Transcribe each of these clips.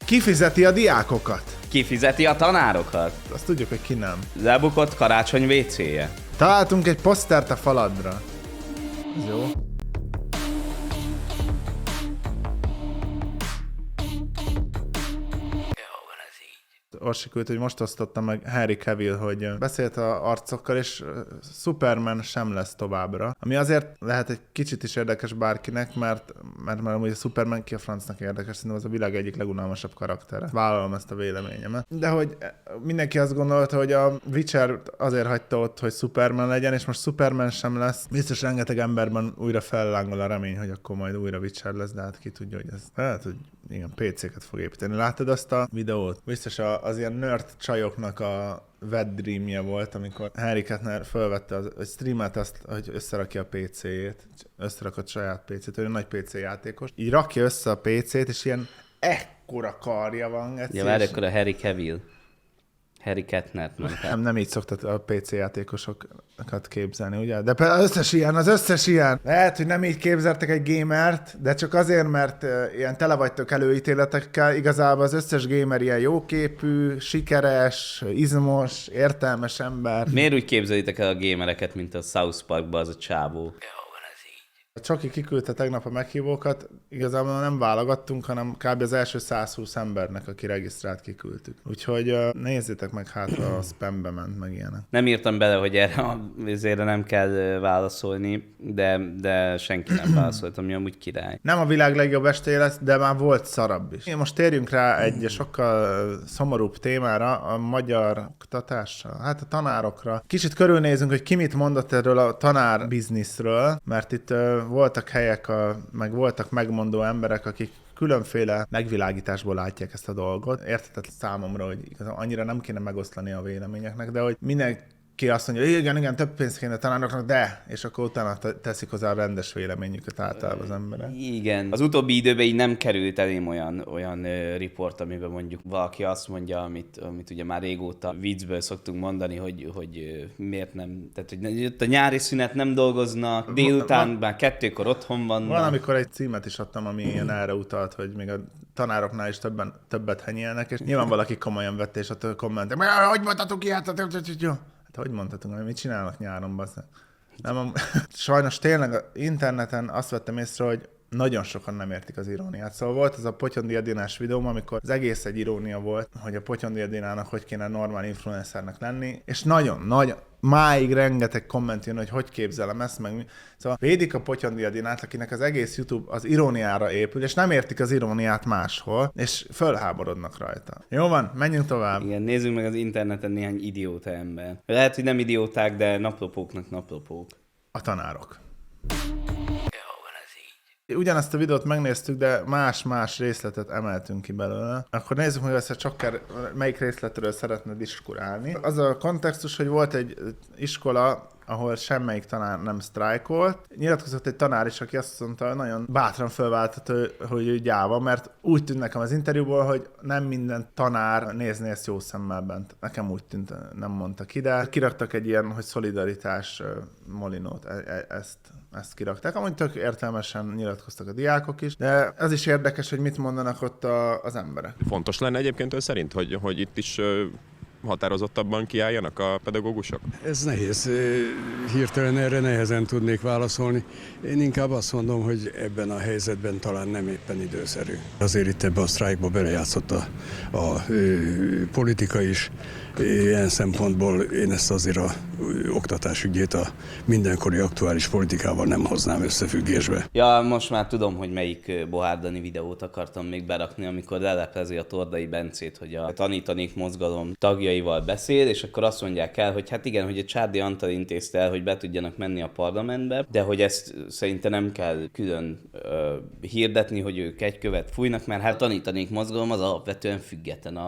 Ki fizeti a diákokat? Ki fizeti a tanárokat? Azt tudjuk, hogy ki nem. Lebukott karácsony WC-je. Találtunk egy posztert a faladra. Ez jó. Orsi küldte, hogy most osztottam meg Henry Cavill, hogy beszélt a arcokkal, és Superman sem lesz továbbra. Ami azért lehet egy kicsit is érdekes bárkinek, mert amúgy a Superman ki a francnak érdekes, szerintem az a világ egyik legunalmasabb karaktere. Vállalom ezt a véleményemet. De hogy mindenki azt gondolta, hogy a Witcher azért hagyta ott, hogy Superman legyen, és most Superman sem lesz. Biztos rengeteg emberben újra fellángol a remény, hogy akkor majd újra Witcher lesz, de hát ki tudja, hogy ez lehet, hogy igen, PC-ket fog építeni. Láttad azt a videót? Biztos az ilyen nerd csajoknak a wet dreamje volt, amikor Henry Kettner felvette a streamet azt, hogy összerakja a PC-jét, összerakott saját PC-t, hogy egy nagy PC játékos. Így rakja össze a PC-t, és ilyen ekkora karja van. Ja, várj, akkor a Harry Cavill. Harry Kettnert mondtál. Nem így szoktat a PC játékosokat képzelni, ugye? De az összes ilyen. Lehet, hogy nem így képzeltek egy gamert, de csak azért, mert ilyen tele vagytok előítéletekkel, igazából az összes gamer ilyen jóképű, sikeres, izmos, értelmes ember. Miért úgy képzelitek el a gamereket, mint a South Parkban az a csávó? A Csoki kiküldte tegnap a meghívókat, igazából nem válogattunk, hanem kb. Az első 120 embernek, aki regisztrált, kiküldtük. Úgyhogy nézzétek meg, hát a spambe ment, meg ilyenek. Nem írtam bele, hogy ezért nem kell válaszolni, de senki nem válaszolt, ami amúgy király. Nem a világ legjobb estéje lesz, de már volt szarabb is. Most térjünk rá egy sokkal szomorúbb témára, a magyar oktatásra, hát a tanárokra. Kicsit körülnézünk, hogy ki mit mondott erről a tanár bizniszről, mert itt voltak helyek, meg voltak megmondó emberek, akik különféle megvilágításból látják ezt a dolgot. Érthetetlen számomra, hogy annyira nem kéne megosztani a véleményeknek, de hogy mindenki azt mondja, hogy igen, több pénzt kéne tanároknak, de, és akkor utána teszik hozzá a rendes véleményüket általában az emberek. Igen. Az utóbbi időben így nem került elém olyan riport, amiben mondjuk valaki azt mondja, amit ugye már régóta viccből szoktunk mondani, hogy miért nem, tehát hogy a nyári szünet nem dolgoznak, délután már 2-kor otthon vannak. Valamikor egy címet is adtam, ami ilyen erre utalt, hogy még a tanároknál is többet henyelnek, és nyilván valaki komolyan vette, és ott kommentek, hogy mondhatunk ilyet? Hát hogy mondhatunk, mit csinálnak nyáron, bassza? Nem, sajnos tényleg az interneten azt vettem észre, hogy nagyon sokan nem értik az iróniát. Szóval volt ez a Potyondi Edinás videóm, amikor az egész egy irónia volt, hogy a Potyondi Edinának hogy kéne normál influencernek lenni, és nagyon máig rengeteg komment jön, hogy képzelem ezt, meg mi. Szóval védik a Potyondi Edinát, akinek az egész YouTube az iróniára épül, és nem értik az iróniát máshol, és fölháborodnak rajta. Jó van, menjünk tovább. Igen, nézzünk meg az interneten néhány idióta ember. Lehet, hogy nem idióták, de naplopóknak naplopók. A tanárok. Ugyanezt a videót megnéztük, de más részletet emeltünk ki belőle. Akkor nézzük meg ezt, hogy Csakker melyik részletről szeretne diskurálni. Az a kontextus, hogy volt egy iskola, ahol semmelyik tanár nem sztrájkolt. Nyilatkozott egy tanár is, aki azt mondta, nagyon bátran fölváltott, hogy ő gyáva, mert úgy tűnt nekem az interjúból, hogy nem minden tanár nézni ezt jó szemmel bent. Nekem úgy tűnt, nem mondta ki, de kiraktak egy ilyen, hogy szolidaritás molinót, ezt kirakták. Amúgy tök értelmesen nyilatkoztak a diákok is, de ez is érdekes, hogy mit mondanak ott az emberek. Fontos lenne egyébként ön szerint, hogy itt is határozottabban kiálljanak a pedagógusok? Ez nehéz. Hirtelen erre nehezen tudnék válaszolni. Én inkább azt mondom, hogy ebben a helyzetben talán nem éppen időszerű. Azért itt ebben a sztrájkba belejátszott a politika is. Ilyen szempontból én ezt azért a oktatásügyét a mindenkori aktuális politikával nem hoznám összefüggésbe. Ja, most már tudom, hogy melyik Bohár Dani videót akartam még berakni, amikor leleplezi a Tordai Bencét, hogy a Tanítanék mozgalom tagjaival beszél, és akkor azt mondják el, hogy hát igen, hogy a Csárdi Antal intézte el, hogy be tudjanak menni a parlamentbe, de hogy ezt szerintem nem kell külön hirdetni, hogy ők egy követ fújnak, mert hát Tanítanék mozgalom az alapvetően független a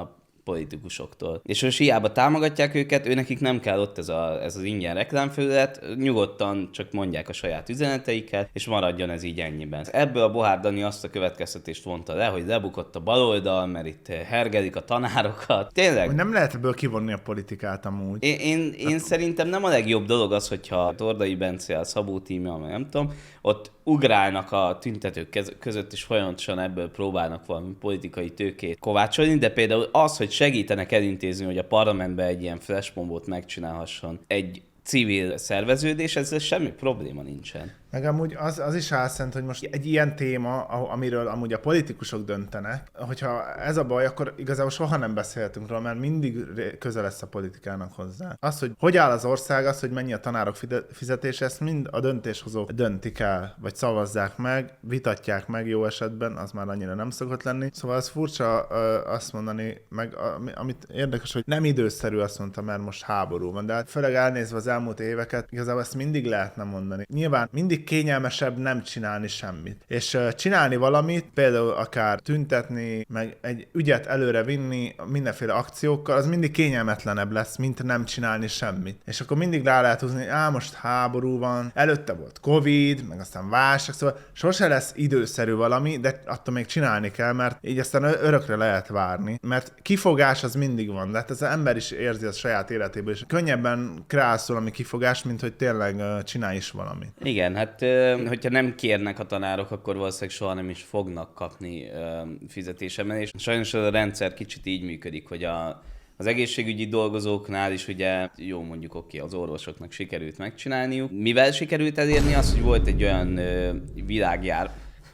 politikusoktól. És most hiába támogatják őket, nekik nem kell ott ez az ingyen reklámfelület, nyugodtan csak mondják a saját üzeneteiket, és maradjon ez így ennyiben. Ebből a Bohár Dani azt a következtetést vonta le, hogy lebukott a baloldal, mert itt hergelik a tanárokat. Tényleg? Nem lehet ebből kivonni a politikát amúgy. Én szerintem nem a legjobb dolog az, hogyha Tordai Bence, a Szabó Tímea, vagy nem tudom, ott ugrálnak a tüntetők között, és folyamatosan ebből próbálnak valami politikai tőkét kovácsolni, de például az, hogy segítenek elintézni, hogy a parlamentben egy ilyen flashmobbot megcsinálhasson egy civil szerveződés, ezzel semmi probléma nincsen. Meg amúgy az is álszent, hogy most egy ilyen téma, amiről amúgy a politikusok döntenek, hogyha ez a baj, akkor igazából soha nem beszélhetünk róla, mert mindig közel lesz a politikának hozzá. Az, hogy áll az ország, az, hogy mennyi a tanárok fizetése, ezt mind a döntéshozók döntik el, vagy szavazzák meg, vitatják meg jó esetben, az már annyira nem szokott lenni. Szóval az furcsa azt mondani, meg amit érdekes, hogy nem időszerű, azt mondta, mert most háború van, de hát főleg elnézve az elmúlt éveket, igazából ezt mindig lehetne mondani. Nyilván mindig kényelmesebb nem csinálni semmit. És csinálni valamit, például akár tüntetni, meg egy ügyet előre vinni mindenféle akciókkal, az mindig kényelmetlenebb lesz, mint nem csinálni semmit. És akkor mindig rá lehet húzni, most háború van, előtte volt Covid, meg aztán válság, szóval sose lesz időszerű valami, de attól még csinálni kell, mert így aztán örökre lehet várni. Mert kifogás az mindig van, de hát az ember is érzi a saját életéből, és könnyebben kreálsz valami kifogás, mint hogy tényleg csinálj is valamit. Igen, hát hogyha nem kérnek a tanárok, akkor valószínűleg soha nem is fognak kapni fizetésemelést. Sajnos a rendszer kicsit így működik, hogy az egészségügyi dolgozóknál is ugye, jó mondjuk az orvosoknak sikerült megcsinálniuk. Mivel sikerült elérni az, hogy volt egy olyan világjár,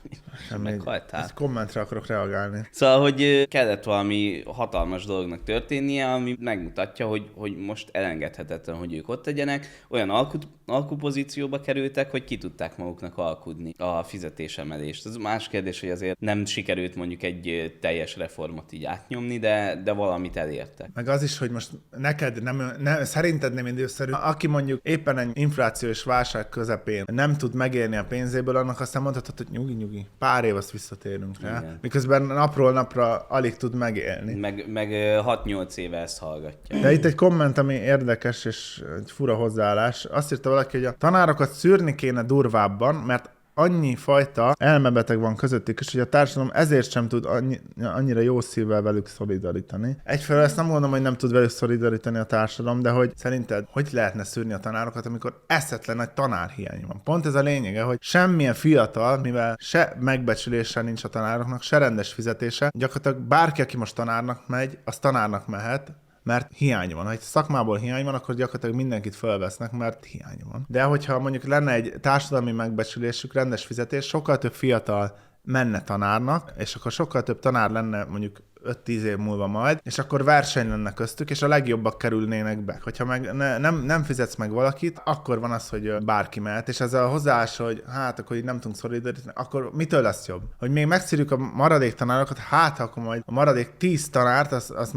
meghaltál? Egy kommentre akarok reagálni. Szóval, hogy kellett valami hatalmas dolognak történnie, ami megmutatja, hogy most elengedhetetlen, hogy ők ott legyenek. Olyan alkupozícióba kerültek, hogy ki tudták maguknak alkudni a fizetésemelést. Ez más kérdés, hogy azért nem sikerült mondjuk egy teljes reformot így átnyomni, de valamit elértek. Meg az is, hogy most neked szerinted nem időszerű. Aki mondjuk éppen egy inflációs válság közepén nem tud megélni a pénzéből, annak aztán mondhatod, hogy nyugi, pár év azt visszatérünk rá. Igen. Miközben napról napra alig tud megélni. Meg 6-8 éve ezt hallgatja. De itt egy komment, ami érdekes és egy fura hozzáállás. Azt írta valaki, hogy a tanárokat szűrni kéne durvábban, mert annyi fajta elmebeteg van közöttük, és hogy a társadalom ezért sem tud annyira jó szívvel velük szolidarítani. Egyfelől ezt nem mondom, hogy nem tud velük szolidarítani a társadalom, de hogy szerinted hogy lehetne szűrni a tanárokat, amikor eszetlen nagy tanárhiány van? Pont ez a lényege, hogy semmilyen fiatal, mivel se megbecsülése nincs a tanároknak, se rendes fizetése, gyakorlatilag bárki, aki most tanárnak megy, az tanárnak mehet, mert hiány van. Ha egy szakmából hiány van, akkor gyakorlatilag mindenkit fölvesznek, mert hiány van. De hogyha mondjuk lenne egy társadalmi megbecsülésük, rendes fizetés, sokkal több fiatal menne tanárnak, és akkor sokkal több tanár lenne mondjuk 5-10 év múlva majd, és akkor verseny lenne köztük, és a legjobbak kerülnének be. Hogyha meg nem fizetsz meg valakit, akkor van az, hogy bárki mehet, és ez a hozzáállás, hogy hát akkor így nem tudunk szolidarítani, akkor mitől lesz jobb? Hogy még megszűrjük a maradék tanárokat, hát akkor majd a maradék 10 tanárt,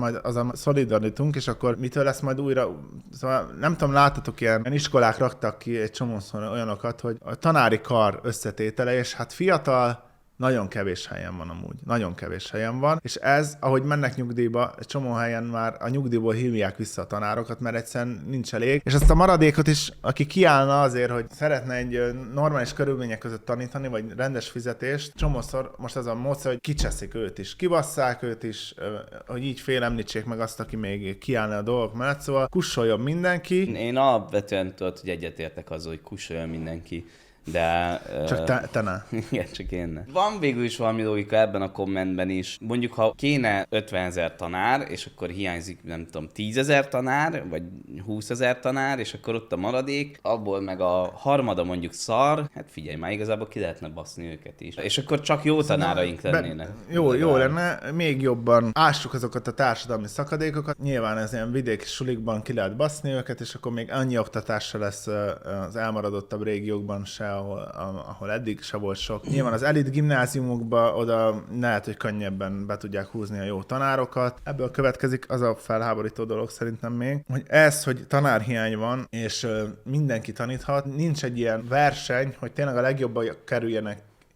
az szolidarítunk, és akkor mitől lesz majd újra, szóval nem tudom, láttatok ilyen iskolák raktak ki egy csomószor olyanokat, hogy a tanári kar összetétele, és hát fiatal, nagyon kevés helyen van amúgy. Nagyon kevés helyen van, és ez, ahogy mennek nyugdíjba, egy csomó helyen már a nyugdíjból hívják vissza a tanárokat, mert egyszerűen nincs elég. És azt a maradékot is, aki kiállna azért, hogy szeretne egy normális körülmények között tanítani, vagy rendes fizetést, csomószor most az a módszer, hogy kicseszik őt is, kibasszák őt is, hogy így félemlítsék meg azt, aki még kiállna a dolgok mellett, szóval kussoljon mindenki. Én alapvetően tudod, hogy egyetértek azzal, hogy kussoljon mindenki. De... Csak te ne. Igen, csak én ne. Van végül is valami logika ebben a kommentben is. Mondjuk, ha kéne 50 000 tanár, és akkor hiányzik, nem tudom, 10 000 tanár, vagy 20 000 tanár, és akkor ott a maradék, abból meg a harmada mondjuk szar, hát figyelj, már igazából ki lehetne baszni őket is. És akkor csak jó tanáraink lennének. Jó lenne, még jobban ássuk azokat a társadalmi szakadékokat. Nyilván ez ilyen vidéki sulikban ki lehet baszni őket, és akkor még annyi oktatásra lesz az elmaradottabb régiókban se, ahol eddig se volt sok. Nyilván az elit gimnáziumokba oda lehet, hogy könnyebben be tudják húzni a jó tanárokat. Ebből következik az a felháborító dolog szerintem még, hogy hogy tanárhiány van, és mindenki taníthat, nincs egy ilyen verseny, hogy tényleg a legjobbak kerüljenek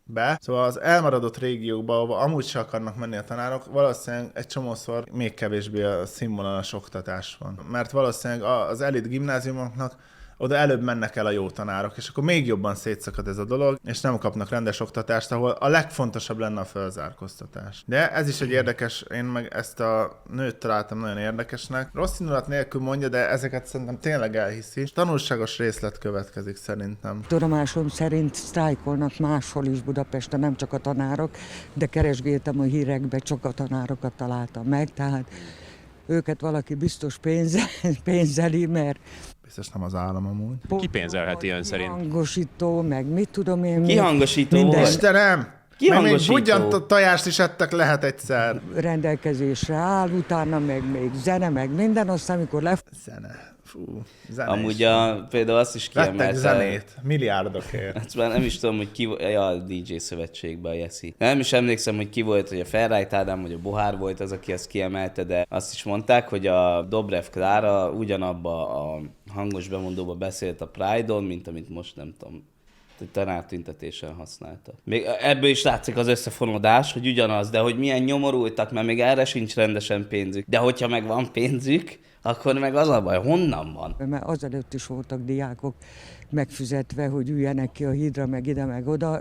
be. Szóval az elmaradott régiókba, ahova amúgy se akarnak menni a tanárok, valószínűleg egy csomószor még kevésbé a színvonalas oktatás van. Mert valószínűleg az elit gimnáziumoknak oda előbb mennek el a jó tanárok, és akkor még jobban szétszakad ez a dolog, és nem kapnak rendes oktatást, ahol a legfontosabb lenne a felzárkóztatás. De ez is egy érdekes, én meg ezt a nőt találtam nagyon érdekesnek. Rossz indulat nélkül mondja, de ezeket szerintem tényleg elhiszi. Tanulságos részlet következik szerintem. Tudomásom szerint sztrájkolnak máshol is Budapesten, nem csak a tanárok, de keresgéltem a hírekbe, csak a tanárokat találtam meg, tehát őket valaki biztos pénzeli, mert Biztos nem az állam amúgy. Ki pénzelheti ön szerint? Hangosító, meg mit tudom én. Kihangosító minden volt? Istenem! Meg még Kihangosító. budjantott tojást is ettek lehet egyszer. rendelkezésre áll, utána még zene, meg minden, aztán amikor Zene. Fú, zene Amúgy is. például azt is Vettek kiemelte. zenét, milliárdokért. Hát már nem is tudom, hogy ki volt, a DJ szövetségben a Jeszi. Nem is emlékszem, hogy ki volt, hogy a Ferrajt Ádám, vagy a Bohár volt az, aki ezt kiemelte, de azt is mondták, hogy a Dobrev Klára ugyanabba a hangos bemondóba beszélt a Pride-on, mint amit most nem tudom, tanártüntetésen használta. Még ebből is látszik az összefonódás, hogy ugyanaz, de hogy milyen nyomorultak, mert még erre sincs rendesen pénzük. De hogyha meg van pénzük, akkor meg az a baj, honnan van? mert azelőtt is voltak diákok megfizetve, hogy üljenek ki a hídra, meg ide, meg oda.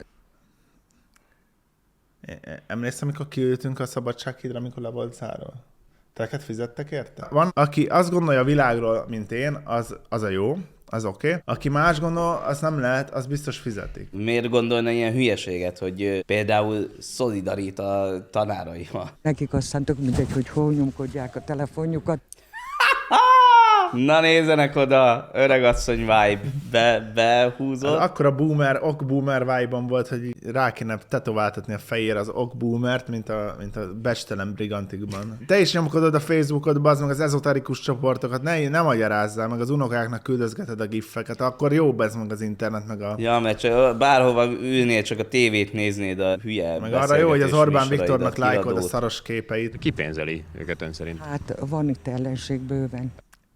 Emlékszem, amikor kiültünk a Szabadsághídra, amikor le volt zárva? Teket fizettek érte? Van, aki azt gondolja a világról, mint én, az a jó, az oké. Aki más gondol, az nem lehet, az biztos fizetik. Miért gondolna ilyen hülyeséget, hogy például szolidarít a tanáraival? Nekik aztán tök mindegy, hogy hol nyomkodják a telefonjukat. Na nézzenek oda, öregasszony vibe, behúzott. Akkor a ok-boomer vibe-on volt, hogy így rá kéne tetováltatni a fejére az ok-boomert, mint a becstelen brigantikban. Te is nyomkodod a Facebookot, bazd meg az ezoterikus csoportokat, ne magyarázzál, meg az unokáknak küldözgeted a giffeket, akkor jó bezd meg az internet, meg a... Ja, mert csak bárhova ülnél, csak a tévét néznéd a hülye Meg arra jó, hogy az Orbán beszélgetés Viktornak műsoraidat, lájkod a kiadót. szaros képeit. Ki pénzeli őket ön szerint? Hát van itt ellenség bőven.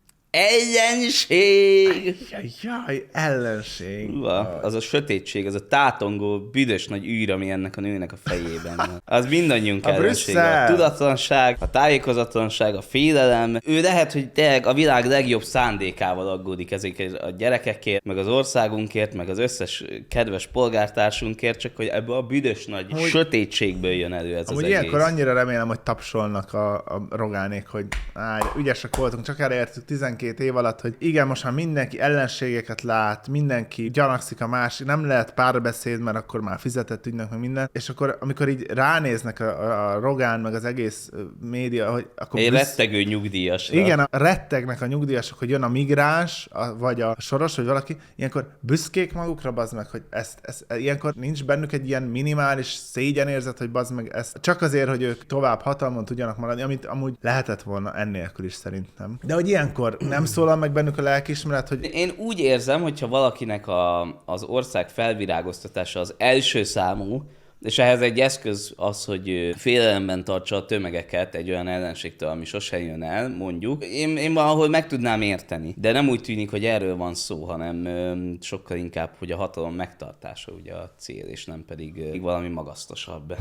Ellenség! Jaj, ellenség. Uha, az a sötétség, az a tátongó, büdös nagy űr, ami ennek a nőnek a fejében van. Az mindannyiunk A ellensége. Brüsszel! A tudatlanság, a tájékozatlanság, a félelem. Ő lehet, hogy tényleg a világ legjobb szándékával aggódik ezekért a gyerekekért, meg az országunkért, meg az összes kedves polgártársunkért, csak hogy ebből a büdös nagy sötétségből jön elő ez Amúgy az egész. ilyenkor annyira remélem, hogy tapsolnak a Rogánék, hogy ügyesek voltunk, csak erre értük 12 év alatt, hogy igen, most már mindenki ellenségeket lát, mindenki gyanakszik a másik, nem lehet párbeszéd, mert akkor már fizetett ügynek, meg minden. És akkor, amikor így ránéznek a Rogán, meg az egész média, hogy akkor... Egy rettegő nyugdíjasra. Igen, rettegnek a nyugdíjasok, hogy jön a migráns, vagy a soros, vagy valaki, ilyenkor büszkék magukra, bazd meg, hogy ilyenkor nincs bennük egy ilyen minimális szégyenérzet, hogy bazd meg ezt csak azért, hogy ők tovább hatalmon tudjanak maradni, amit amúgy lehetett volna ennélkül is szerintem. De hogy ilyenkor nem szólal meg bennük a lelkiismeret, hogy Én úgy érzem, hogyha valakinek az ország felvirágoztatása az első számú, és ehhez egy eszköz az, hogy félelemben tartsa a tömegeket egy olyan ellenségtől, ami sosem jön el, mondjuk. Én valahol meg tudnám érteni, de nem úgy tűnik, hogy erről van szó, hanem sokkal inkább, hogy a hatalom megtartása ugye a cél, és nem pedig valami magasztosabb.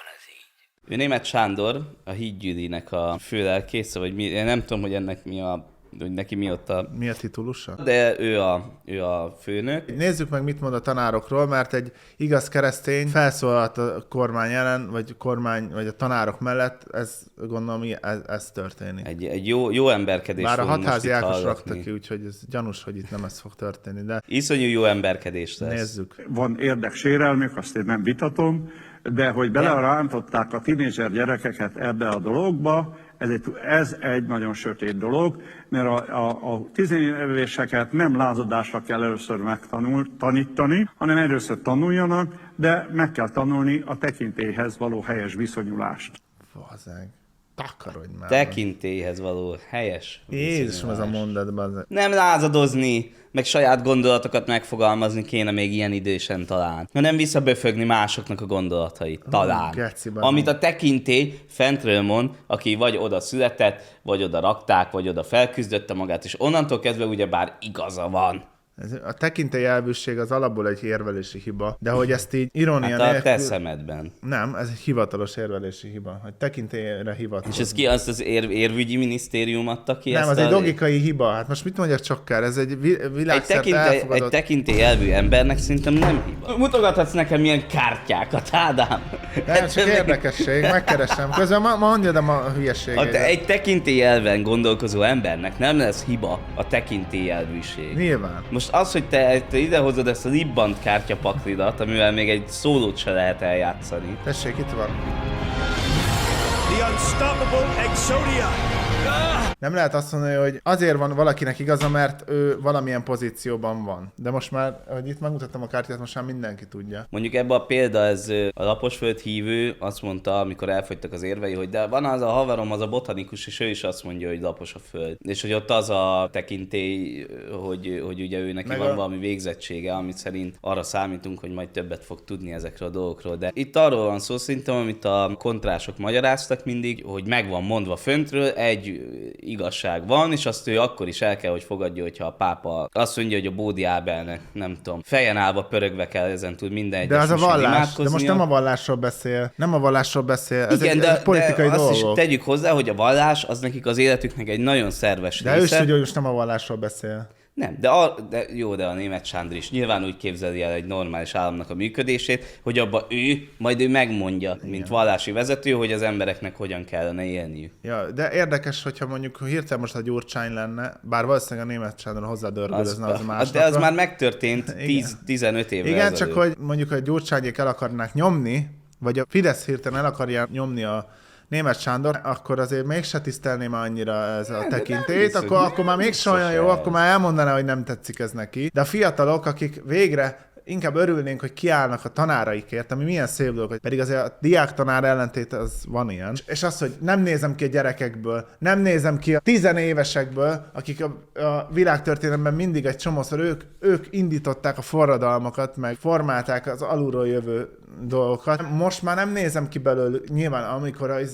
Ő Németh Sándor, a Hídgyűlinek a főlelkésze, vagy mi, én nem tudom, hogy ennek mi a, hogy neki mi ott a... mi a titulusa? De ő a főnök. Nézzük meg, mit mond a tanárokról, mert egy igaz keresztény felszólalt a kormány ellen, vagy a tanárok mellett, gondolom, ez történik. Egy jó emberkedés. Bár a fogunk most Hatházi itt Ákos hallgatni. rakta ki, úgyhogy ez gyanús, hogy itt nem ez fog történni, de Iszonyú jó emberkedés lesz. nézzük. Van érdeksérelmük, azt én nem vitatom, de hogy belerántották a tínédzser gyerekeket ebbe a dologba, ez egy nagyon sötét dolog, mert a tizenéveseket nem lázadásra kell először megtanítani, hanem először tanuljanak, de meg kell tanulni a tekintélyhez való helyes viszonyulást. Fazeg. Takarodj már. Tekintélyhez való helyes. Jézusom, ez a viszonyulás. mondatban. Nem lázadozni, meg saját gondolatokat megfogalmazni kéne még ilyen idősen talán. Nem visszaböfögni másoknak a gondolatait. Talán. geci, Amit a tekintély fentről mond, aki vagy oda született, vagy oda rakták, vagy oda felküzdötte magát, és onnantól kezdve ugyebár igaza van. A tekintélyelvűség az alapból egy érvelési hiba, de hogy ezt így irónia Hát a nélkül... te szemedben. Nem, ez egy hivatalos érvelési hiba, hogy tekintélyre hivatkozni. És ez ki azt az érvügyi minisztérium adta ki? Nem, ezt az egy logikai hiba. Hát most mit mondjak Csokkár? Ez egy világszerte egy elfogadott... tekintélyelvű embernek szerintem nem hiba. Mutogathatsz nekem ilyen kártyákat, Ádám? Nem, csak érdekesség, megkeresem. Közben mondjad a hülyeségét. Egy tekintélyelven gondolkozó embernek nem lesz hiba a tekintélyelvűség. Nyilván. Most az, hogy te idehozod ezt a libbant kártyapaklidat, amivel még egy szólót se lehet eljátszani. Tessék, itt van. The unstoppable Exodia. Nem lehet azt mondani, hogy azért van valakinek igaza, mert ő valamilyen pozícióban van. De most már, hogy itt megmutattam a kártyát, most már mindenki tudja. Mondjuk ebbe a példa, ez a Laposföld hívő azt mondta, amikor elfogytak az érvei, hogy de van az a haverom, az a botanikus, és ő is azt mondja, hogy lapos a föld. És hogy ott az a tekintély, hogy ugye ő neki van valami végzettsége, amit szerint arra számítunk, hogy majd többet fog tudni ezekről a dolgokról. De itt arról van szó szerintem, amit a kontrások magyaráztak mindig, hogy meg van mondva föntről, egy igazság van, és azt ő akkor is el kell, hogy fogadja, hogyha a pápa azt mondja, hogy a Bódi Ábelnek, nem tudom, fejen állva pörögve kell ezen túl minden egyes de az a vallás, imádkoznia. de most nem a vallásról beszél. Nem a vallásról beszél. Ez Igen, egy politikai de azt is dolgok. tegyük hozzá, hogy a vallás az nekik az életüknek egy nagyon szerves De része. ő is tudja, hogy most nem a vallásról beszél. Nem, de a német Sándor is nyilván úgy képzeli el egy normális államnak a működését, hogy abba majd ő megmondja, mint vallási vezető, hogy az embereknek hogyan kellene élniük. Ja, de érdekes, hogyha mondjuk hirtelen most a Gyurcsány lenne, bár valószínűleg a német Sándor hozzádörgölözne az másnapra. De az már megtörtént 10-15 évvel Igen, ezelőtt. csak hogy mondjuk a Gyurcsányék el akarnák nyomni, vagy a Fidesz hirtelen el akarja nyomni a német Sándor, akkor azért mégse tisztelném annyira ez a tekintélyt, akkor már mégse olyan jó, akkor már elmondaná, hogy nem tetszik ez neki. De a fiatalok, akik végre inkább örülnénk, hogy kiállnak a tanáraikért, ami milyen szép dolog, hogy pedig azért a diák-tanár ellentét az van ilyen. És az, hogy nem nézem ki a gyerekekből, nem nézem ki a tizenévesekből, akik a világtörténelemben mindig egy csomószor ők indították a forradalmakat, meg formálták az alulról jövő dolgokat. Most már nem nézem ki belőle, nyilván amikor a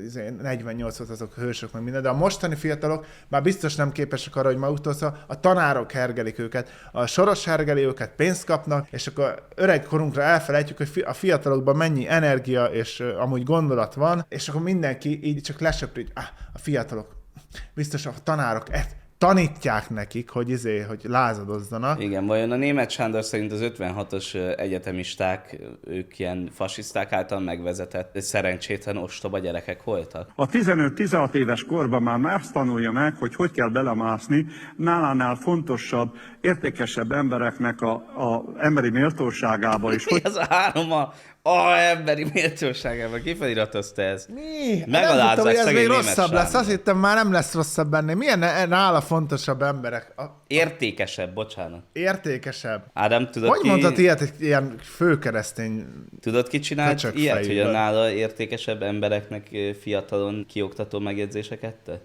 48 volt azok hősök, meg minden, de a mostani fiatalok már biztos nem képesek arra, hogy maguktól a tanárok hergelik őket, a Soros hergeli őket, pénzt kapnak, és akkor öreg korunkra elfelejtjük, hogy a fiatalokban mennyi energia és amúgy gondolat van, és akkor mindenki így csak lesöpri, hogy a fiatalok, biztos a tanárok tanítják nekik, hogy lázadozzanak. Igen, vajon a német Sándor szerint az 56-os egyetemisták, ők ilyen fasiszták által megvezetett szerencsétlen ostoba gyerekek voltak? A 15-16 éves korban már azt tanulja meg, hogy kell belemászni nálánál fontosabb, értékesebb embereknek a emberi méltóságába is. Mi az a három emberi méltóságában? Ki feliratozta ezt? Mi? Megalázzák nem tudtam, hogy ez szegény még német rosszabb lesz. Sándor. Azt hittem, már nem lesz rosszabb benne. Milyen nála fontosabb emberek? Értékesebb, bocsánat. Értékesebb. Ádám, tudod Hogy ki... mondhat ilyet egy ilyen főkeresztény? Tudod, ki csinált Köcsög ilyet, hogy fejűvel. a nála értékesebb embereknek fiatalon kioktató megjegyzéseket tett?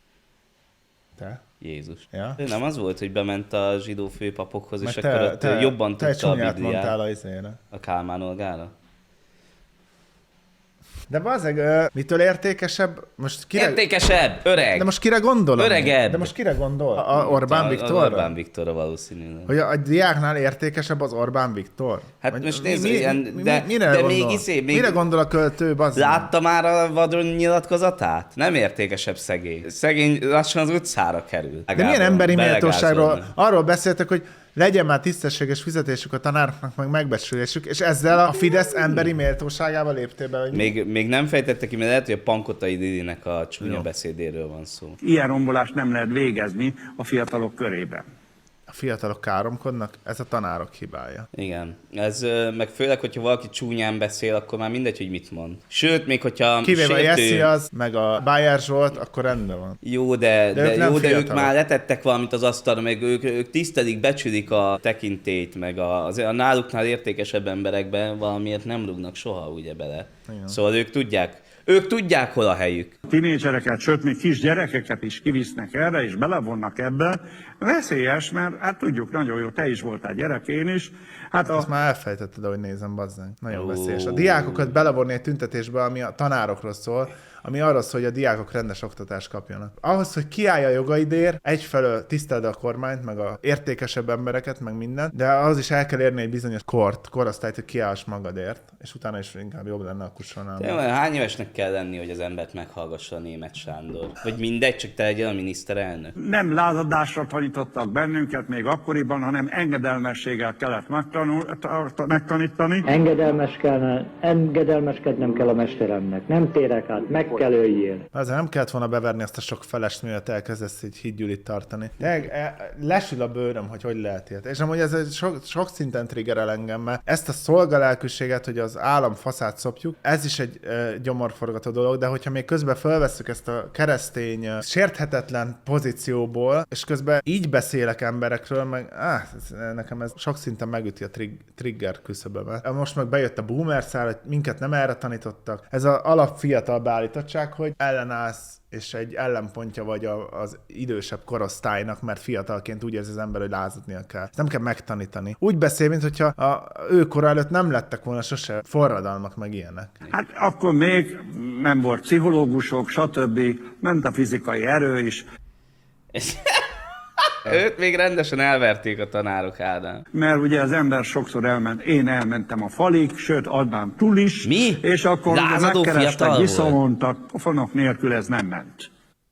Te? Jézus. Ja. De nem az volt, hogy bement a zsidó főpapokhoz, és Meg akkor ott jobban te tudta a csúnyát Bibliát mondtál a izére. a Kálmán Olgára? De bazzeg, mitől értékesebb? Most kire... Értékesebb! Öreg! De most kire gondolom? Öregebb! De most kire gondol? A Orbán Viktorra? Az Orbán Viktorra valószínűleg. Hogy a diáknál értékesebb az Orbán Viktor? Hát Vagy most nézd, de mire még gondol? még... Mire gondol a költő, bazzeg? Látta már a vadron nyilatkozatát? Nem értékesebb szegény. Szegény lassan az utcára kerül. De milyen emberi méltóságról? Belegázolni. Arról beszéltek, hogy legyen már tisztességes fizetésük a tanároknak, meg megbecsülésük, és ezzel a Fidesz emberi méltóságával léptél be, hogy Még nem fejtette ki, mert lehet, hogy a Pankotai Lidinek a csúnya beszédéről van szó. Ilyen rombolást nem lehet végezni a fiatalok körében. a fiatalok káromkodnak, ez a tanárok hibája. Igen. Ez meg főleg, hogyha valaki csúnyán beszél, akkor már mindegy, hogy mit mond. Sőt, még hogyha Kivéve a Jeszi az, meg a Bayer Zsolt, akkor rendben van. Jó, de ők fiatalok. már letettek valamit az asztalra, meg ők tisztelik, becsülik a tekintélyt, meg a náluknál értékesebb emberekben valamiért nem rúgnak soha ugye bele. Igen. Szóval ők tudják, hol a helyük. Tinédzsereket, sőt, még kis gyerekeket is kivisznek erre, és belevonnak ebbe. Veszélyes, mert hát tudjuk, nagyon jó, te is voltál gyerek, én is. Hát Azt már elfejtetted, ahogy nézem, bazzánk. Nagyon veszélyes. A diákokat belevonni egy tüntetésbe, ami a tanárokról szól, ami arra szól, hogy a diákok rendes oktatást kapjanak. Ahhoz, hogy kiállj a jogaidért, egyfelől tiszteld a kormányt, meg a értékesebb embereket, meg mindent, de az is el kell érni egy bizonyos korosztályt, hogy kiállsz magadért, és utána is inkább jobb lenne a kusonál. Hány évesnek kell lenni, hogy az embert meghallgassa a Németh Sándor? Vagy mindegy, csak te legyen a miniszterelnök? Nem lázadásra tanítottak bennünket még akkoriban, hanem engedelmességgel kellett megtanítani. Engedelmeskednem kell a mesteremnek. Nem térek át, meg kell öljél. Azért nem kellett volna beverni azt a sok felest, miatt elkezdesz így hídgyűlit tartani. De lesül a bőröm, hogy lehet ilyet. És amúgy ez sok szinten triggerel engem, mert ezt a szolgalelkűséget, hogy az állam faszát szopjuk, ez is egy gyomorforgató dolog, de hogyha még közben felvesszük ezt a keresztény, sérthetetlen pozícióból, és közben így beszélek emberekről, meg nekem ez sok szinten megüti a trigger küszöbömet. Most meg bejött a boomer szál, hogy minket nem erre tanítottak. Ez az alapfiatal beállítottság, hogy ellenállsz, és egy ellenpontja vagy az idősebb korosztálynak, mert fiatalként úgy érzi az ember, hogy lázadnia kell. Ezt nem kell megtanítani. Úgy beszél, mintha ő kora előtt nem lettek volna sose forradalmak, meg ilyenek. Hát akkor még nem volt pszichológusok, stb. Ment a fizikai erő is. Őt még rendesen elverték a tanárok, Ádám. Mert ugye az ember sokszor elment, én elmentem a falig, sőt adnám túl is. Mi? És akkor Lázadó megkerestek, fiatal visszavontak, pofonok nélkül ez nem ment.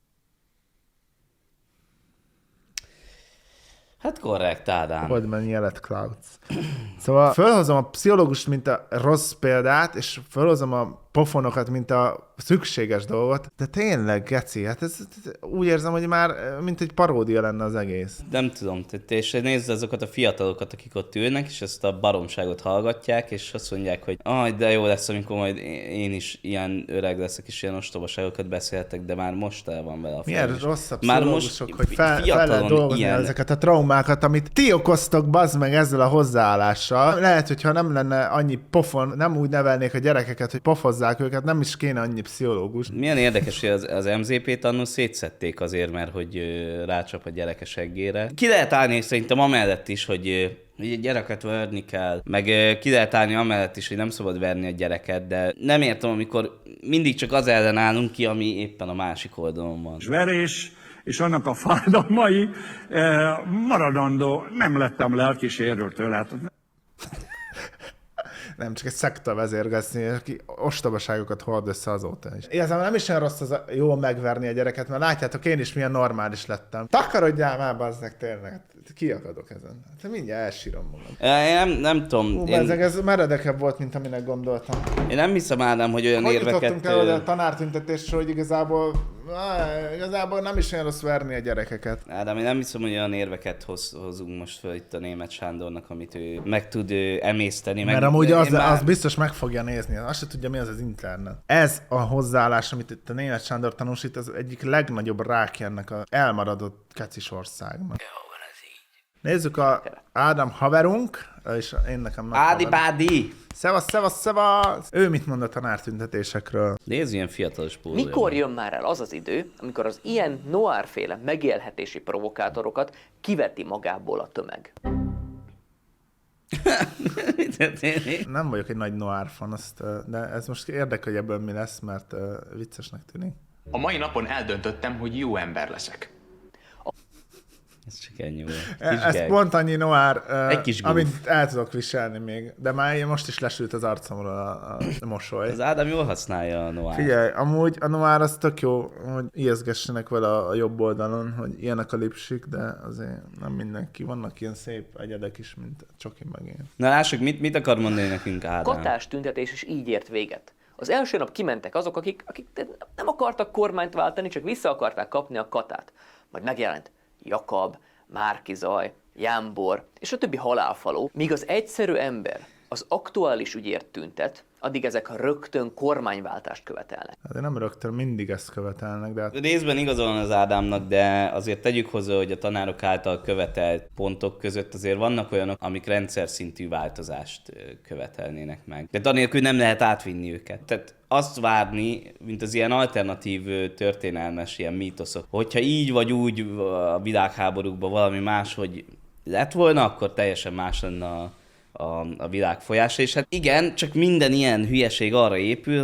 Hát korrekt, Ádám. Old man yellet clouds. Szóval fölhozom a pszichológust, mint a rossz példát, és fölhozom a pofonokat, mint a szükséges dolgot, de tényleg, geci, hát ez úgy érzem, hogy már mint egy paródia lenne az egész. Nem tudom, és nézd azokat a fiatalokat, akik ott ülnek, és ezt a baromságot hallgatják, és azt mondják, hogy de jó lesz, amikor majd én is ilyen öreg leszek, és ilyen ostobaságokat beszéltek, de már most el van vele a Milyen fejlés. rossz a Már pszichológusok, most hogy fel lehet dolgozni ezeket a traumákat, amit ti okoztok, bazd meg ezzel a hozzáállással. Lehet, hogyha nem lenne annyi pofon, nem úgy nevelnék a gyerekeket, hogy pofozzák őket, nem is kéne annyi pszichológus. Milyen érdekes, hogy az MZP-t annól szétszedték azért, mert hogy rácsap a gyereke seggére. Ki lehet állni szerintem amellett is, hogy egy gyereket verni kell, meg ki lehet állni amellett is, hogy nem szabad verni a gyereket, de nem értem, amikor mindig csak az ellen állunk ki, ami éppen a másik oldalon van. Verés, és annak a fájdalmai maradandó, nem lettem lelkisérült tőle. Nem, csak egy szekta vezérgeszni, aki ostobaságokat hord össze azóta is. Igazából nem is olyan rossz az jól megverni a gyereket, mert látjátok, én is milyen normális lettem. Takarodjál már, bazdnek, tényleg. Kiakadok ezen. Hát mindjárt elsírom magam. Én nem tudom. Ez meredekebb volt, mint aminek gondoltam. Én nem hiszem, Ádám, hogy olyan érveket... Hogy jutottunk el oda a tanártüntetésre, hogy igazából nem is olyan rossz verni a gyerekeket. Ádám, én nem hiszem, hogy olyan érveket hozunk most fel itt a Németh Sándornak, amit ő meg tud emészteni. Mert amúgy az biztos meg fogja nézni, azt se tudja, mi az internet. Ez a hozzáállás, amit itt a Németh Sándor tanúsít, az egyik legnagyobb rákja ennek az elmaradott kecis országnak. Nézzük a Ádám haverunk, és én nekem Ádi Bádi! Szevasz! Ő mit mond a tanártüntetésekről? Nézd, ilyen fiatalos pózolja. Mikor jön már el az az idő, amikor az ilyen noir-féle megélhetési provokátorokat kiveti magából a tömeg? Nem vagyok egy nagy noir fan, de ez most érdekel, hogy ebből mi lesz, mert viccesnek tűnik. A mai napon eldöntöttem, hogy jó ember leszek. Ez csak ennyi volt. Ez pont annyi noir, egy amit el tudok viselni még, de már most is lesült az arcomról a mosoly. Az Ádám jól használja a noir. Figyelj, amúgy a noir az tök jó, hogy ijeszgessenek vele a jobb oldalon, hogy ilyenek a lipsik, de azért nem mindenki. Vannak ilyen szép egyedek is, mint Csoki meg én. Na lássuk, mit akar mondani nekünk Ádám? Katás tüntetés is így ért véget. Az első nap kimentek azok, akik nem akartak kormányt váltani, csak vissza akarták kapni a katát. Majd megjelent Jakab, Márki-Zaj, Jámbor és a többi halálfaló, míg az egyszerű ember az aktuális ügyért tüntet, addig ezek rögtön kormányváltást követelnek. Hát nem rögtön, mindig ezt követelnek, de... Részben igaza van az Ádámnak, de azért tegyük hozzá, hogy a tanárok által követelt pontok között azért vannak olyanok, amik rendszer szintű változást követelnének meg. De anélkül nem lehet átvinni őket. Tehát azt várni, mint az ilyen alternatív történelmes ilyen mítoszok, hogyha így vagy úgy a világháborúkban valami máshogy lett volna, akkor teljesen más lenne a a világ folyása, és hát igen, csak minden ilyen hülyeség arra épül,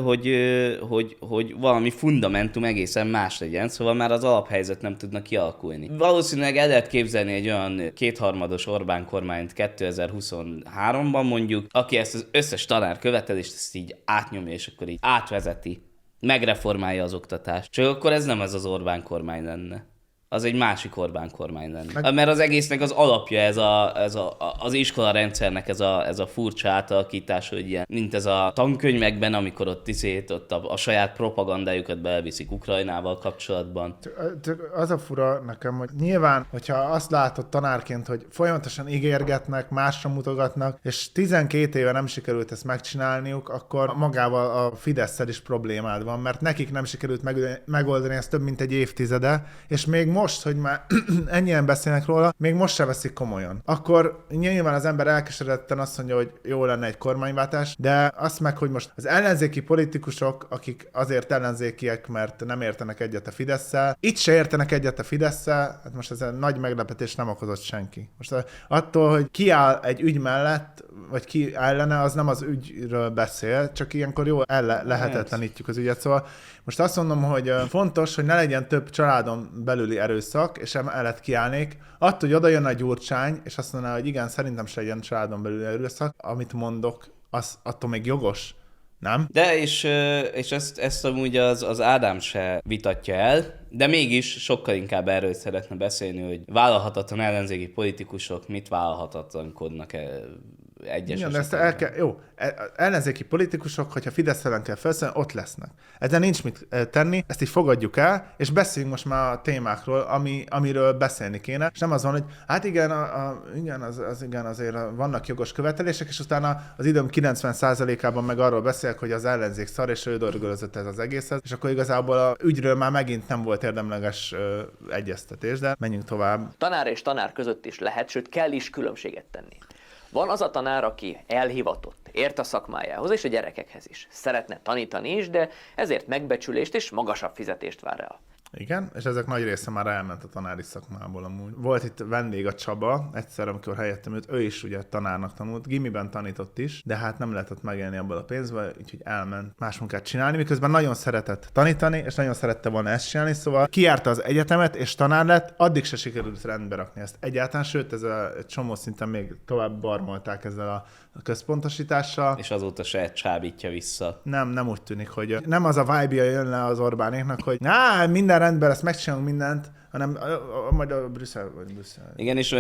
hogy valami fundamentum egészen más legyen, szóval már az alaphelyzet nem tudna kialakulni. Valószínűleg el lehet képzelni egy olyan kétharmados Orbán kormányt 2023-ban mondjuk, aki ezt az összes tanár követelést ezt így átnyomja, és akkor így átvezeti, megreformálja az oktatást. Csak akkor ez nem ez az Orbán kormány lenne. Az egy másik Orbán kormány lenne. Mert az egésznek az alapja az iskola rendszernek ez a furcsa átalakítás, hogy ilyen, mint ez a tankönyvekben, amikor ott a saját propagandájukat belviszik Ukrajnával kapcsolatban. Az a fura nekem, hogy nyilván, hogyha azt látod tanárként, hogy folyamatosan ígérgetnek, másra mutogatnak, és 12 éve nem sikerült ezt megcsinálniuk, akkor magával a Fidesszel is problémád van, mert nekik nem sikerült megoldani ezt több mint egy évtizede, és még most, hogy már ennyien beszélnek róla, még most se veszik komolyan. Akkor nyilván az ember elkeseredetten azt mondja, hogy jó lenne egy kormányváltás, de azt meg, hogy most az ellenzéki politikusok, akik azért ellenzékiek, mert nem értenek egyet a Fidesszel, itt se értenek egyet a Fidesszel, hát most ez egy nagy meglepetés nem okozott senki. Most attól, hogy ki áll egy ügy mellett, vagy ki ellene, az nem az ügyről beszél, csak ilyenkor jól lehetetlenítjük az ügyet. Szóval most azt mondom, hogy fontos, hogy ne legyen több családon belüli erőszak, és emellett kiállnék. Attól, hogy oda jön a Gyurcsány, és azt mondaná, hogy igen, szerintem se legyen családon belüli erőszak, amit mondok, az attól még jogos. Nem? De, és ezt amúgy az Ádám se vitatja el, de mégis sokkal inkább erről szeretne beszélni, hogy vállalhatatlan ellenzéki politikusok mit vállalhatatlankodnak egyes igen, esetekben. Jó, ellenzéki politikusok, hogyha Fidesz ellen kell felszállni, ott lesznek. Ezzel nincs mit tenni, ezt így fogadjuk el, és beszéljünk most már a témákról, amiről beszélni kéne, és nem az van, hogy hát igen, igen, azért vannak jogos követelések, és utána az időm 90%-ában meg arról beszélek, hogy az ellenzék szar, és ő dörgölözött ez az egészet, és akkor igazából a ügyről már megint nem volt érdemleges egyeztetés, de menjünk tovább. Tanár és tanár között is lehet, sőt kell is különbséget tenni. Van az a tanár, aki elhivatott, ért a szakmájához és a gyerekekhez is. Szeretne tanítani is, de ezért megbecsülést és magasabb fizetést vár el. Igen, és ezek nagy része már elment a tanári szakmából amúgy. Volt itt vendég a Csaba, egyszer, amikor helyettem őt, ő is ugye tanárnak tanult, gimiben tanított is, de hát nem lehetett megélni abból a pénzből, úgyhogy elment más munkát csinálni, miközben nagyon szeretett tanítani, és nagyon szerette volna ezt csinálni, szóval kijárta az egyetemet, és tanár lett, addig se sikerült rendbe rakni ezt egyáltalán, sőt, ez egy csomó szinten még tovább barmolták ezzel a központosítással. És azóta se csábítja vissza. Nem úgy tűnik, hogy nem az a vibe-ja jön le az Orbánéknak, hogy minden rendben, ezt megcsinálunk mindent, hanem majd a Brüsszel. Igen, és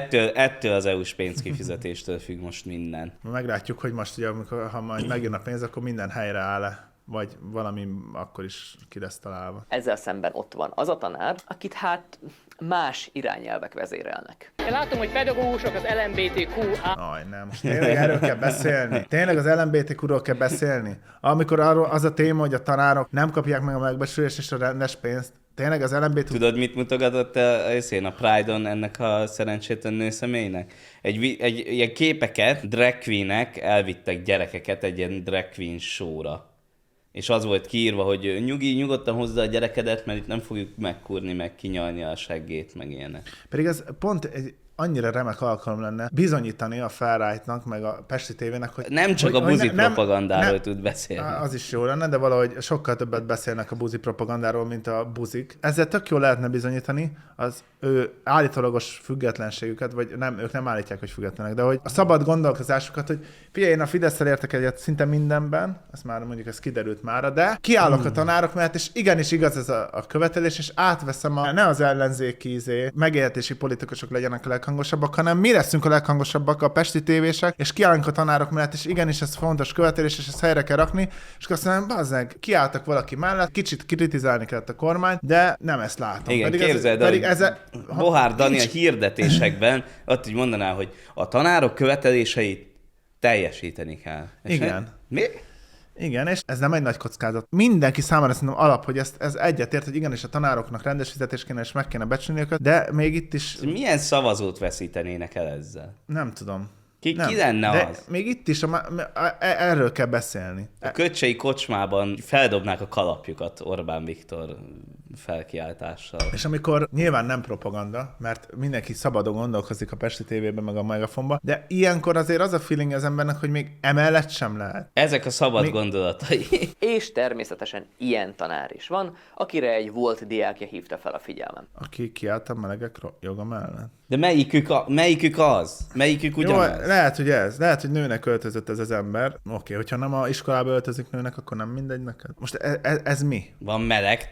ettől az EU-s pénzkifizetéstől függ most minden. Meglátjuk, hogy most ugye, ha majd megjön a pénz, akkor minden helyre áll-e, vagy valami akkor is ki lesz találva. Ezzel szemben ott van az a tanár, akit hát más irányelvek vezérelnek. Én látom, hogy pedagógusok az LMBTQ... Nem, most tényleg erről kell beszélni. Tényleg az LMBTQ-ról kell beszélni. Amikor arról az a téma, hogy a tanárok nem kapják meg a megbecsülést és a rendes pénzt, tényleg az LMBTQ... Tudod, mit mutogatott a Pride-on ennek a szerencsétlen nőszemélynek? Egy ilyen képeket drag queenek elvittek gyerekeket egy ilyen drag queen show-ra. És az volt kiírva, hogy nyugodtan hozd a gyerekedet, mert itt nem fogjuk megkurni, meg kinyalni a seggét, meg ilyenek. Pedig ez pont egy annyira remek alkalom lenne bizonyítani a Felrájtnak, meg a Pesti TV-nek, hogy... Nem csak a buzi propagandáról tud beszélni. Az is jó lenne, de valahogy sokkal többet beszélnek a buzi propagandáról, mint a buzik. Ezzel tök jól lehetne bizonyítani az ő állítólagos függetlenségüket, vagy nem, ők nem állítják, hogy függetlenek, de hogy a szabad gondolkozásukat, hogy figyelj, én a Fidesszel értek egyet szinte mindenben, ezt már mondjuk ez kiderült mára, de kiállok a tanárok mellett, és igenis igaz ez a követelés, és átveszem ne az ellenzéki megélhetési politikusok legyenek a leghangosabbak, hanem mi leszünk a leghangosabbak, a pesti tévések, és kiállunk a tanárok mellett, és igenis ez fontos követelés, és ezt helyre kell rakni, és azt mondom, bazzeg, kiálltak valaki mellett, kicsit kritizálni kellett a kormány, de nem ezt látom. Igen, képzeld, Bohár Dani a hirdetésekben ott így mondaná, hogy a tanárok követeléseit teljesíteni kell. És igen. Mi? Igen, és ez nem egy nagy kockázat. Mindenki számára szerintem alap, hogy ez egyetért, hogy igenis a tanároknak rendes fizetés kéne, és meg kéne becsülni őket, de még itt is... Milyen szavazót veszítenének el ezzel? Nem tudom. Ki lenne de az? Még itt is erről kell beszélni. A Köcsei kocsmában feldobnák a kalapjukat Orbán Viktor felkiáltással. És amikor nyilván nem propaganda, mert mindenki szabadon gondolkozik a Pesti TV-ben, meg a Megafonban, de ilyenkor azért az a feeling az embernek, hogy még emellett sem lehet. Ezek a szabad gondolatai. És természetesen ilyen tanár is van, akire egy volt diákja hívta fel a figyelmem. Aki kiállt a melegek joga mellett. De melyikük az? Melyikük ugyanaz? Jó, lehet, hogy ez. Lehet, hogy nőnek öltözött ez az ember. Oké, hogyha nem a iskolába öltözik nőnek, akkor nem mindegy neked. Most ez mi? Van meleg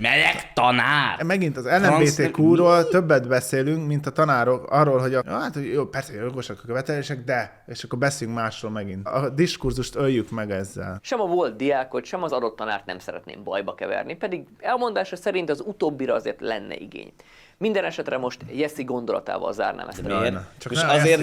tanár. Megint az LMBTQ-ról többet beszélünk, mint a tanárok arról, hogy hát jó, persze jogosak a követelések, de, és akkor beszélünk másról megint. A diskurzust öljük meg ezzel. Sem a volt diákot, sem az adott tanárt nem szeretném bajba keverni, pedig elmondása szerint az utóbbira azért lenne igény. Minden esetre most Jessy gondolatával zárnám ezt a És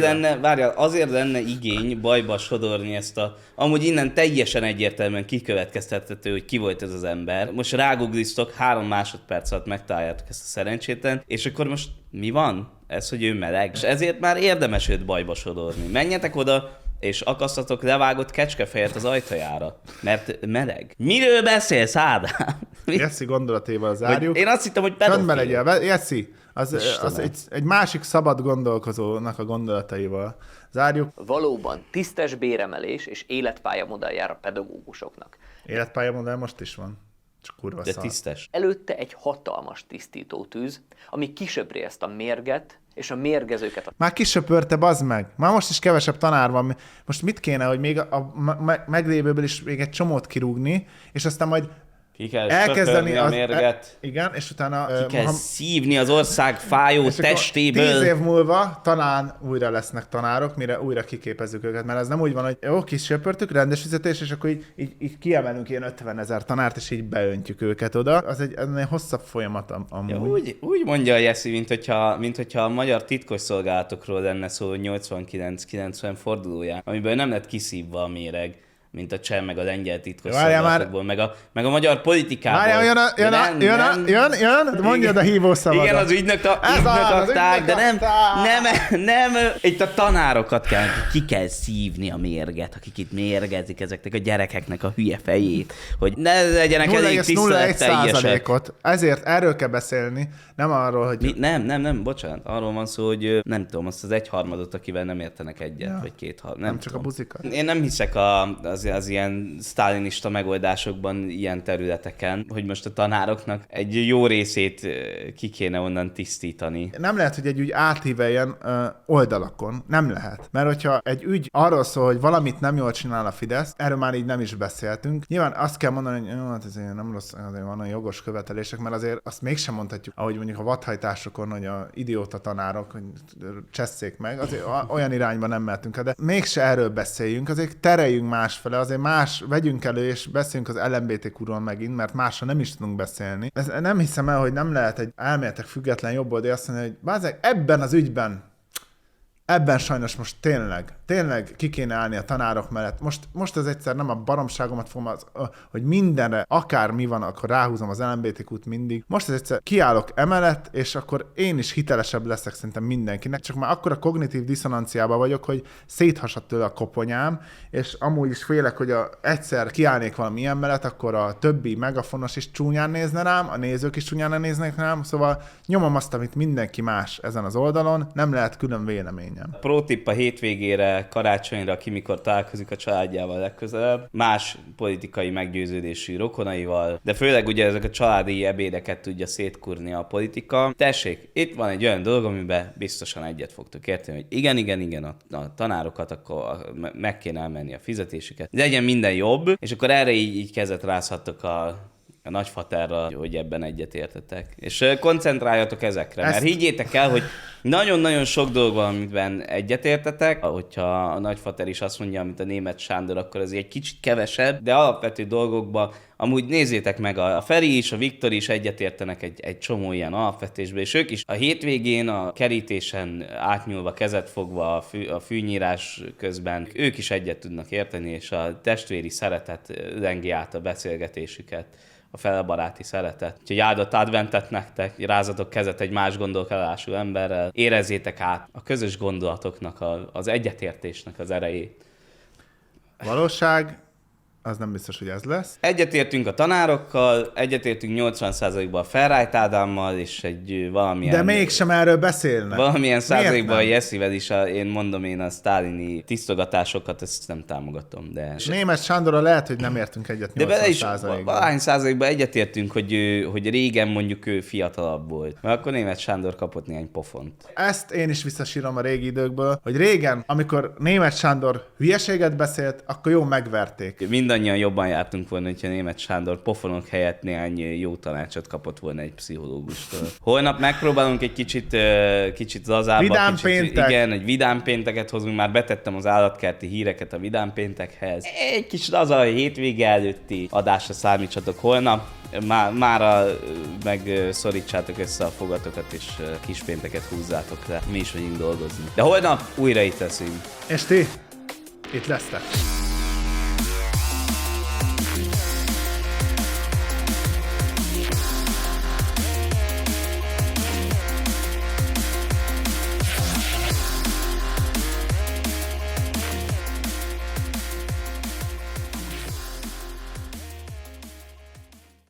azért lenne igény bajba sodorni ezt amúgy innen teljesen egyértelműen kikövetkeztethető, hogy ki volt ez az ember. Most ráguglisztok, 3 másodperc alatt megtaláljátok ezt a szerencsétlen, és akkor most mi van? Ez, hogy ő meleg. És ezért már érdemes őt bajba sodorni. Menjetek oda, és akasztatok levágott kecskefejet az ajtajára, mert meleg. Miről beszélsz, Ádám? Jessy gondolatéval zárjuk. Én azt hittem, hogy pedofil. Csöndben legyél. Jessy, az egy másik szabad gondolkozónak a gondolataival zárjuk. Valóban tisztes béremelés és életpályamodell jár a pedagógusoknak. Életpályamodell most is van. Csak kurva de szar. tisztes. Előtte egy hatalmas tisztítótűz, ami kisöpri ezt a mérget és a mérgezőket. Már kisöpörte, bazd meg. Már most is kevesebb tanár van. Most mit kéne, hogy még a meglévőből is még egy csomót kirúgni, és aztán majd ki kell elkezdeni a mérget. Igen, és utána... Ki kell szívni az ország fájó testéből. 10 év múlva talán újra lesznek tanárok, mire újra kiképezzük őket, mert ez nem úgy van, hogy jó, kisöpörtük, rendes fizetés, és akkor így kiemelünk ilyen 50 000 tanárt, és így beöntjük őket oda. Az egy ennél hosszabb folyamat amúgy. Ja, úgy mondja a Jessy, mint hogyha a magyar titkosszolgálatokról lenne szó 89-90 fordulóján, amiből nem lett kiszívva a méreg, mint a cseh, meg a lengyel titkosszolgálatokból, meg a magyar politikából. Várjál, jön, mondjad a hívószavadat. Igen, az ügynök adták, de nem, itt a tanárokat ki kell szívni a mérget, akik itt mérgezik ezeknek a gyerekeknek a hülye fejét, hogy ne legyenek elég tiszteletteljesek. Ezért erről kell beszélni, nem arról, hogy... Nem, bocsánat, arról van szó, hogy nem tudom, azt az 1/3, akivel nem értenek egyet, vagy 2/3. Nem csak a buzikat. Én nem hiszek az ilyen sztálinista megoldásokban, ilyen területeken, hogy most a tanároknak egy jó részét ki kéne onnan tisztítani. Nem lehet, hogy egy ügy átíveljen oldalakon. Nem lehet. Mert hogyha egy ügy arról szól, hogy valamit nem jól csinál a Fidesz, erről már így nem is beszéltünk. Nyilván azt kell mondani, hogy jó, hát azért nem rossz, azért vannak jogos követelések, mert azért azt mégsem mondhatjuk, ahogy mondjuk a vadhajtásokon, hogy a idióta tanárok, hogy csesszék meg, azért olyan irányba nem mehetünk el, de mégse erről beszéljünk, azért tereljünk másfele, azért vegyünk elő és beszéljünk az LMBTQ-ról megint, mert másra nem is tudunk beszélni. Nem hiszem el, hogy nem lehet egy elméletek független jobboldali azt mondani, hogy bázeg, ebben az ügyben, ebben sajnos most tényleg ki kéne állni a tanárok mellett. Most az egyszer nem a baromságomat fogom, hogy mindenre, akár mi van, akkor ráhúzom az LMBTQ-t mindig. Most az egyszer kiállok emellett, és akkor én is hitelesebb leszek szerintem mindenkinek, csak már akkor a kognitív diszonanciában vagyok, hogy széthasadt tőle a koponyám, és amúgy is félek, hogy egyszer kiállnék valami ilyen mellett, akkor a többi megafonos is csúnyán nézne rám, a nézők is csúnyán néznek rám, szóval nyomom azt, amit mindenki más ezen az oldalon, nem lehet külön véleményem. Pro-tipp a hétvégére, karácsonyra, ki mikor találkozik a családjával legközelebb, más politikai meggyőződésű rokonaival, de főleg ugye ezek a családi ebédeket tudja szétkurni a politika. Tessék, itt van egy olyan dolog, amiben biztosan egyet fogtok érteni, hogy igen, a tanárokat akkor meg kéne emelni a fizetésüket, legyen minden jobb, és akkor erre így kezet rázhattok a nagyfaterra, hogy ebben egyet értetek. És koncentráljatok ezekre, mert higgyétek el, hogy nagyon-nagyon sok dolog van, amiben egyetértetek. Hogyha a nagyfater is azt mondja, amit a Németh Sándor, akkor ez egy kicsit kevesebb, de alapvető dolgokban amúgy nézzétek meg, a Feri is, a Viktor is egyetértenek egy csomó ilyen alapvetésbe, és ők is a hétvégén a kerítésen átnyúlva, kezet fogva a fűnyírás közben, ők is egyet tudnak érteni, és a testvéri szeretet lengi át a beszélgetésüket, a felebaráti szeretet. Úgyhogy áldott adventet nektek, rázatok kezet egy más gondolkodású emberrel, érezzétek át a közös gondolatoknak, az egyetértésnek az erejét. Valóság az nem biztos, hogy ez lesz. Egyetértünk a tanárokkal, egyetértünk 80%-ban a Ferrajt Ádámmal, és egy valamilyen... De mégsem erről beszélnek. Valamilyen százalékban a Jesszivel is, én a sztálini tisztogatásokat, ezt nem támogatom, de... Németh Sándorral lehet, hogy nem értünk egyet 80%-ban. De vele is valahány százalékban egyetértünk, hogy régen mondjuk ő fiatalabb volt. Mert akkor Németh Sándor kapott néhány pofont. Ezt én is visszasírom a régi időkből, hogy régen, amikor Németh Sándor hülyeséget beszélt, akkor jó megverték. Mindannyian jobban jártunk volna, hogyha Németh Sándor pofonok helyett néhány jó tanácsot kapott volna egy pszichológustól. Holnap megpróbálunk egy kicsit lazábbat. Vidám péntek. Igen, egy vidám pénteket hozunk, már betettem az állatkerti híreket a vidám péntekhez. Egy kis laza hétvége előtti adásra számítsatok holnap. Mára meg szorítsátok össze a fogatokat, és kispénteket húzzátok le. Mi is vagyunk dolgozni. De holnap újra itt leszünk. És ti? Itt lesztek.